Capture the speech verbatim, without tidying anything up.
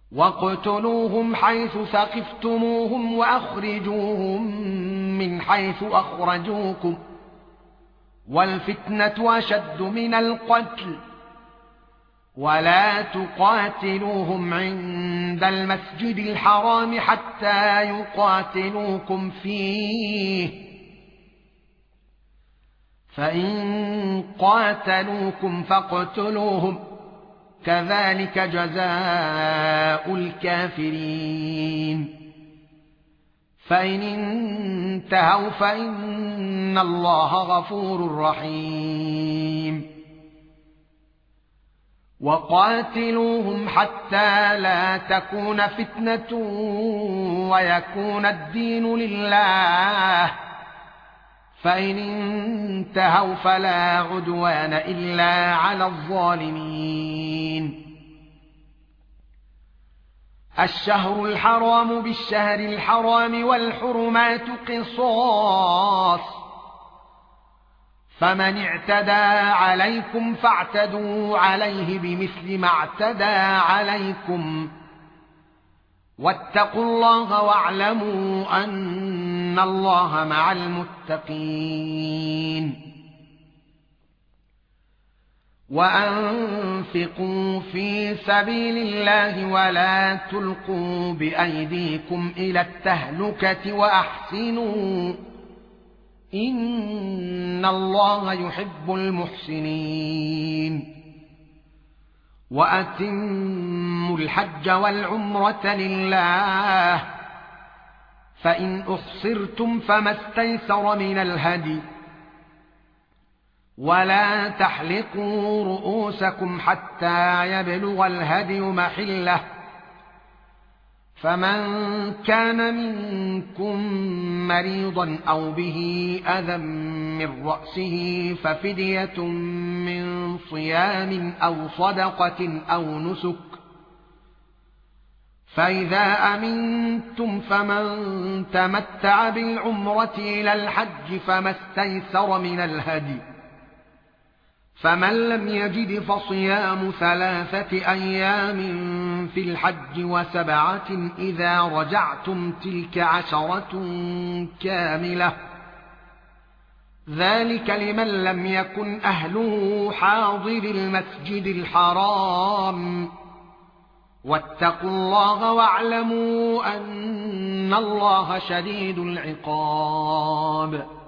واقتلوهم حيث ثقفتموهم وأخرجوهم من حيث أخرجوكم والفتنة أشد من القتل ولا تقاتلوهم عند المسجد الحرام حتى يقاتلوكم فيه فإن قاتلوكم فاقتلوهم كذلك جزاء الكافرين فإن انتهوا فإن الله غفور رحيم وقاتلوهم حتى لا تكون فتنة ويكون الدين لله فإن انتهوا فلا عدوان إلا على الظالمين الشهر الحرام بالشهر الحرام والحرمات قصاص فمن اعتدى عليكم فاعتدوا عليه بمثل ما اعتدى عليكم واتقوا الله واعلموا أن الله مع المتقين وأنفقوا في سبيل الله ولا تلقوا بأيديكم إلى التهلكة وأحسنوا إن الله يحب المحسنين وأتموا الحج والعمرة لله فإن أحصرتم فما استيسر من الهدي ولا تحلقوا رؤوسكم حتى يبلغ الهدي محله فمن كان منكم مريضا أو به أذى من رأسه ففدية من صيام أو صدقة أو نسك فإذا أمنتم فمن تمتع بالعمرة إلى الحج فما استيسر من الهدي فمن لم يجد فصيام ثلاثة أيام في الحج وسبعة إذا رجعتم تلك عشرة كاملة ذلك لمن لم يكن أهله حاضر المسجد الحرام واتقوا الله واعلموا أن الله شديد العقاب